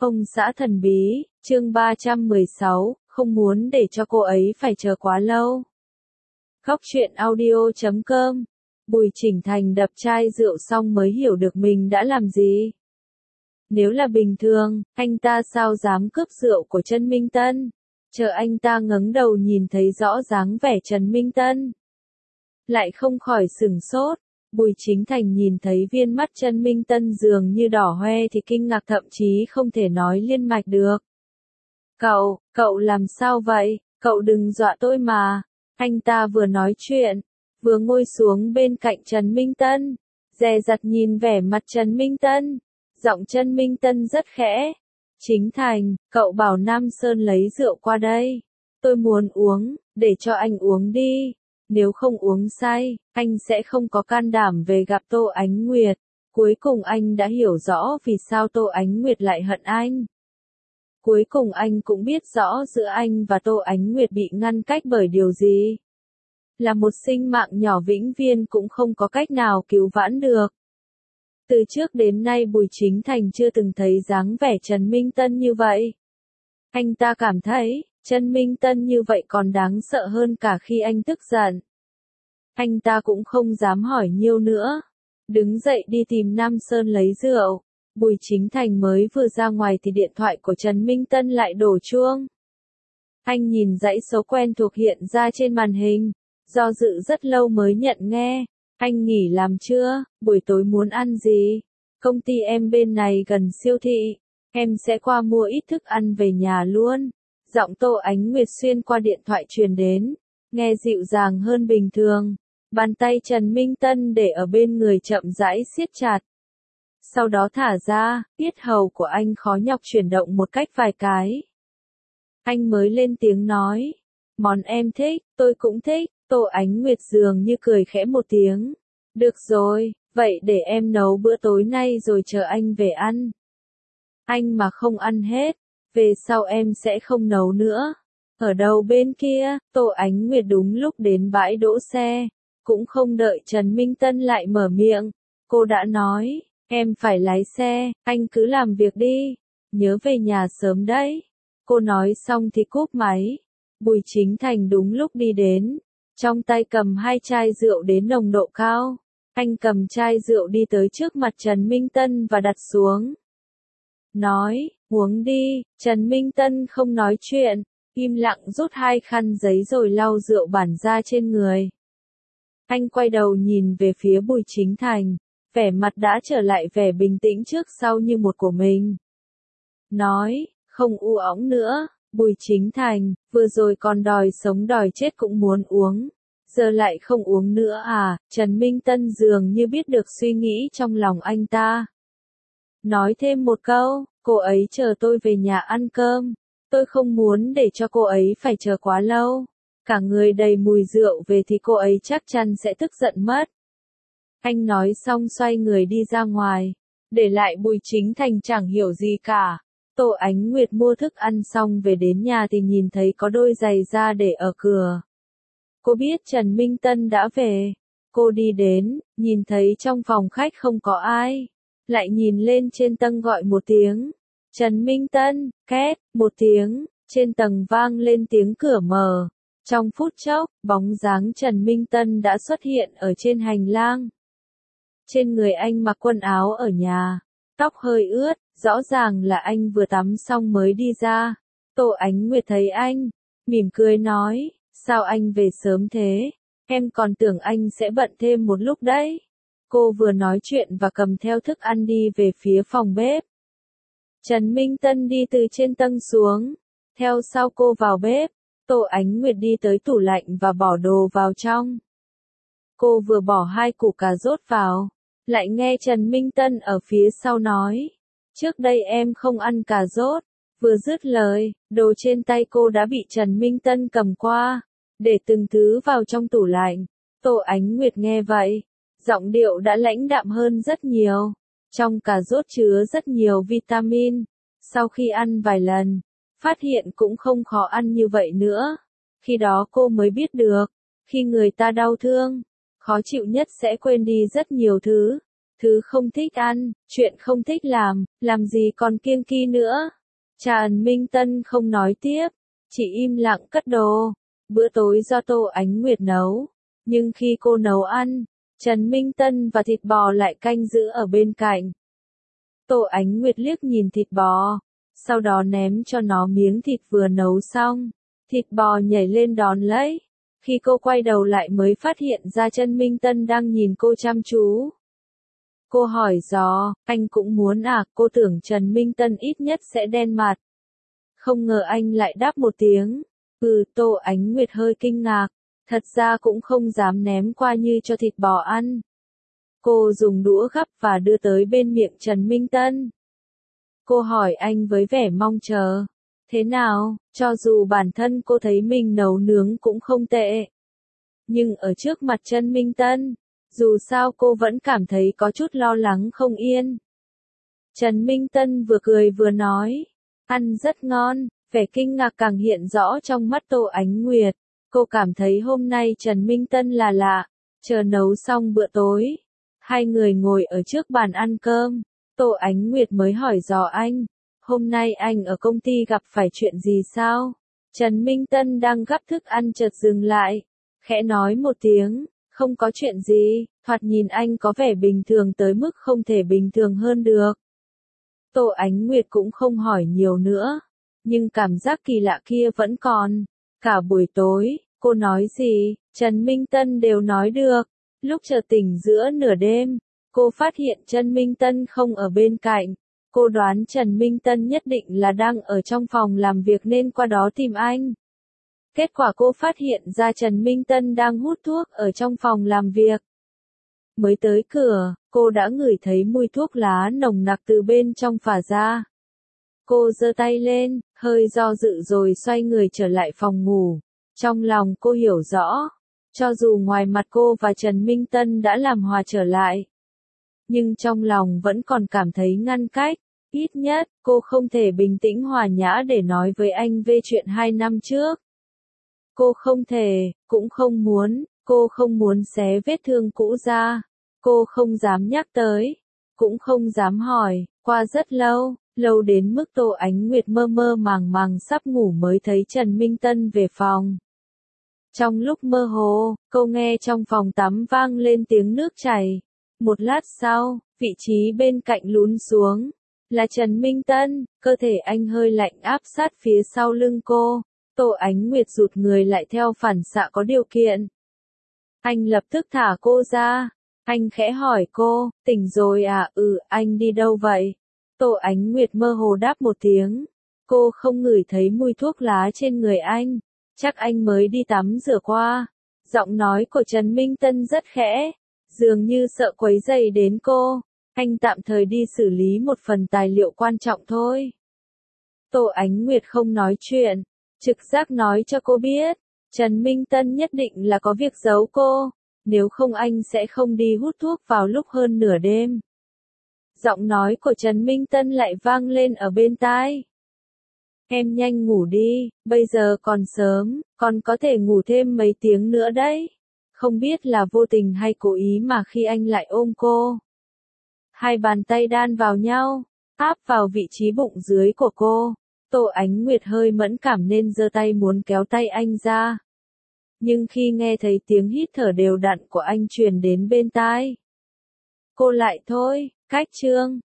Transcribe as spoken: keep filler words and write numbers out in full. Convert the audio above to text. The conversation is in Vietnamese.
Ông xã thần bí, chương ba trăm mười sáu, không muốn để cho cô ấy phải chờ quá lâu. Khóc chuyện audio chấm com. Bùi Chỉnh Thành đập chai rượu xong mới hiểu được mình đã làm gì. Nếu là bình thường, anh ta sao dám cướp rượu của Trần Minh Tân? Chờ anh ta ngẩng đầu nhìn thấy rõ dáng vẻ Trần Minh Tân, lại không khỏi sửng sốt. Bùi Chỉnh Thành nhìn thấy viên mắt Trần Minh Tân dường như đỏ hoe thì kinh ngạc thậm chí không thể nói liên mạch được. Cậu, cậu làm sao vậy? Cậu đừng dọa tôi mà. Anh ta vừa nói chuyện, vừa ngồi xuống bên cạnh Trần Minh Tân, dè dặt nhìn vẻ mặt Trần Minh Tân. Giọng Trần Minh Tân rất khẽ. Chính Thành, cậu bảo Nam Sơn lấy rượu qua đây. Tôi muốn uống, để cho anh uống đi. Nếu không uống say, anh sẽ không có can đảm về gặp Tô Ánh Nguyệt. Cuối cùng anh đã hiểu rõ vì sao Tô Ánh Nguyệt lại hận anh. Cuối cùng anh cũng biết rõ giữa anh và Tô Ánh Nguyệt bị ngăn cách bởi điều gì. Là một sinh mạng nhỏ vĩnh viên cũng không có cách nào cứu vãn được. Từ trước đến nay Bùi Chỉnh Thành chưa từng thấy dáng vẻ Trần Minh Tân như vậy. Anh ta cảm thấy, Trần Minh Tân như vậy còn đáng sợ hơn cả khi anh tức giận. Anh ta cũng không dám hỏi nhiều nữa. Đứng dậy đi tìm Nam Sơn lấy rượu. Bùi Chỉnh Thành mới vừa ra ngoài thì điện thoại của Trần Minh Tân lại đổ chuông. Anh nhìn dãy số quen thuộc hiện ra trên màn hình. Do dự rất lâu mới nhận nghe. Anh nghỉ làm chưa? Buổi tối muốn ăn gì? Công ty em bên này gần siêu thị. Em sẽ qua mua ít thức ăn về nhà luôn. Giọng Tô Ánh Nguyệt xuyên qua điện thoại truyền đến. Nghe dịu dàng hơn bình thường. Bàn tay Trần Minh Tân để ở bên người chậm rãi siết chặt. Sau đó thả ra, yết hầu của anh khó nhọc chuyển động một cách vài cái. Anh mới lên tiếng nói. Món em thích, tôi cũng thích. Tô Ánh Nguyệt dường như cười khẽ một tiếng. Được rồi, vậy để em nấu bữa tối nay rồi chờ anh về ăn. Anh mà không ăn hết, về sau em sẽ không nấu nữa. Ở đâu bên kia, Tô Ánh Nguyệt đúng lúc đến bãi đỗ xe. Cũng không đợi Trần Minh Tân lại mở miệng. Cô đã nói, em phải lái xe, anh cứ làm việc đi. Nhớ về nhà sớm đấy. Cô nói xong thì cúp máy. Bùi Chỉnh Thành đúng lúc đi đến. Trong tay cầm hai chai rượu đến nồng độ cao. Anh cầm chai rượu đi tới trước mặt Trần Minh Tân và đặt xuống. Nói, uống đi. Trần Minh Tân không nói chuyện. Im lặng rút hai khăn giấy rồi lau rượu bản ra trên người. Anh quay đầu nhìn về phía Bùi Chỉnh Thành. Vẻ mặt đã trở lại vẻ bình tĩnh trước sau như một của mình. Nói, không u óng nữa. Bùi Chỉnh Thành, vừa rồi còn đòi sống đòi chết cũng muốn uống. Giờ lại không uống nữa à? Trần Minh Tân dường như biết được suy nghĩ trong lòng anh ta. Nói thêm một câu, cô ấy chờ tôi về nhà ăn cơm. Tôi không muốn để cho cô ấy phải chờ quá lâu. Cả người đầy mùi rượu về thì cô ấy chắc chắn sẽ tức giận mất. Anh nói xong xoay người đi ra ngoài. Để lại Bùi Chỉnh Thành chẳng hiểu gì cả. Tô Ánh Nguyệt mua thức ăn xong về đến nhà thì nhìn thấy có đôi giày da để ở cửa. Cô biết Trần Minh Tân đã về. Cô đi đến, nhìn thấy trong phòng khách không có ai. Lại nhìn lên trên tầng gọi một tiếng. Trần Minh Tân, két, một tiếng, trên tầng vang lên tiếng cửa mở. Trong phút chốc, bóng dáng Trần Minh Tân đã xuất hiện ở trên hành lang. Trên người anh mặc quần áo ở nhà. Tóc hơi ướt, rõ ràng là anh vừa tắm xong mới đi ra. Tô Ánh Nguyệt thấy anh, mỉm cười nói, sao anh về sớm thế? Em còn tưởng anh sẽ bận thêm một lúc đấy. Cô vừa nói chuyện và cầm theo thức ăn đi về phía phòng bếp. Trần Minh Tân đi từ trên tầng xuống, theo sau cô vào bếp. Tô Ánh Nguyệt đi tới tủ lạnh và bỏ đồ vào trong. Cô vừa bỏ hai củ cà rốt vào, lại nghe Trần Minh Tân ở phía sau nói. Trước đây em không ăn cà rốt. Vừa dứt lời, đồ trên tay cô đã bị Trần Minh Tân cầm qua, để từng thứ vào trong tủ lạnh. Tô Ánh Nguyệt nghe vậy, giọng điệu đã lãnh đạm hơn rất nhiều. Trong cà rốt chứa rất nhiều vitamin. Sau khi ăn vài lần, phát hiện cũng không khó ăn như vậy nữa. Khi đó cô mới biết được, khi người ta đau thương, khó chịu nhất sẽ quên đi rất nhiều thứ. Thứ không thích ăn, chuyện không thích làm, làm gì còn kiêng kỵ nữa. Trần Minh Tân không nói tiếp, chỉ im lặng cất đồ. Bữa tối do Tô Ánh Nguyệt nấu, nhưng khi cô nấu ăn, Trần Minh Tân và thịt bò lại canh giữ ở bên cạnh. Tô Ánh Nguyệt liếc nhìn thịt bò, sau đó ném cho nó miếng thịt vừa nấu xong. Thịt bò nhảy lên đón lấy. Khi cô quay đầu lại mới phát hiện ra Trần Minh Tân đang nhìn cô chăm chú. Cô hỏi dò, anh cũng muốn à? Cô tưởng Trần Minh Tân ít nhất sẽ đen mặt. Không ngờ anh lại đáp một tiếng. Ừ, Tô Ánh Nguyệt hơi kinh ngạc. Thật ra cũng không dám ném qua như cho thịt bò ăn. Cô dùng đũa gắp và đưa tới bên miệng Trần Minh Tân. Cô hỏi anh với vẻ mong chờ. Thế nào, cho dù bản thân cô thấy mình nấu nướng cũng không tệ. Nhưng ở trước mặt Trần Minh Tân, dù sao cô vẫn cảm thấy có chút lo lắng không yên. Trần Minh Tân vừa cười vừa nói, ăn rất ngon, vẻ kinh ngạc càng hiện rõ trong mắt Tô Ánh Nguyệt. Cô cảm thấy hôm nay Trần Minh Tân là lạ, chờ nấu xong bữa tối. Hai người ngồi ở trước bàn ăn cơm, Tô Ánh Nguyệt mới hỏi dò anh, hôm nay anh ở công ty gặp phải chuyện gì sao? Trần Minh Tân đang gắp thức ăn chợt dừng lại, khẽ nói một tiếng, không có chuyện gì, thoạt nhìn anh có vẻ bình thường tới mức không thể bình thường hơn được. Tô Ánh Nguyệt cũng không hỏi nhiều nữa, nhưng cảm giác kỳ lạ kia vẫn còn. Cả buổi tối, cô nói gì, Trần Minh Tân đều nói được. Lúc chợt tỉnh giữa nửa đêm, cô phát hiện Trần Minh Tân không ở bên cạnh. Cô đoán Trần Minh Tân nhất định là đang ở trong phòng làm việc nên qua đó tìm anh. Kết quả cô phát hiện ra Trần Minh Tân đang hút thuốc ở trong phòng làm việc. Mới tới cửa, cô đã ngửi thấy mùi thuốc lá nồng nặc từ bên trong phả ra. Cô giơ tay lên, hơi do dự rồi xoay người trở lại phòng ngủ. Trong lòng cô hiểu rõ, cho dù ngoài mặt cô và Trần Minh Tân đã làm hòa trở lại, nhưng trong lòng vẫn còn cảm thấy ngăn cách. Ít nhất, cô không thể bình tĩnh hòa nhã để nói với anh về chuyện hai năm trước. Cô không thể, cũng không muốn, cô không muốn xé vết thương cũ ra. Cô không dám nhắc tới, cũng không dám hỏi. Qua rất lâu, lâu đến mức Tô Ánh Nguyệt mơ mơ màng màng sắp ngủ mới thấy Trần Minh Tân về phòng. Trong lúc mơ hồ, cô nghe trong phòng tắm vang lên tiếng nước chảy. Một lát sau, vị trí bên cạnh lún xuống. Là Trần Minh Tân, cơ thể anh hơi lạnh áp sát phía sau lưng cô. Tô Ánh Nguyệt rụt người lại theo phản xạ có điều kiện. Anh lập tức thả cô ra. Anh khẽ hỏi cô, tỉnh rồi à? Ừ, anh đi đâu vậy? Tô Ánh Nguyệt mơ hồ đáp một tiếng. Cô không ngửi thấy mùi thuốc lá trên người anh. Chắc anh mới đi tắm rửa qua. Giọng nói của Trần Minh Tân rất khẽ, dường như sợ quấy rầy đến cô. Anh tạm thời đi xử lý một phần tài liệu quan trọng thôi. Tô Ánh Nguyệt không nói chuyện, trực giác nói cho cô biết, Trần Minh Tân nhất định là có việc giấu cô, nếu không anh sẽ không đi hút thuốc vào lúc hơn nửa đêm. Giọng nói của Trần Minh Tân lại vang lên ở bên tai. Em nhanh ngủ đi, bây giờ còn sớm, còn có thể ngủ thêm mấy tiếng nữa đấy. Không biết là vô tình hay cố ý mà khi anh lại ôm cô. Hai bàn tay đan vào nhau, áp vào vị trí bụng dưới của cô. Tô Ánh Nguyệt hơi mẫn cảm nên giơ tay muốn kéo tay anh ra. Nhưng khi nghe thấy tiếng hít thở đều đặn của anh truyền đến bên tai, cô lại thôi, cách chương.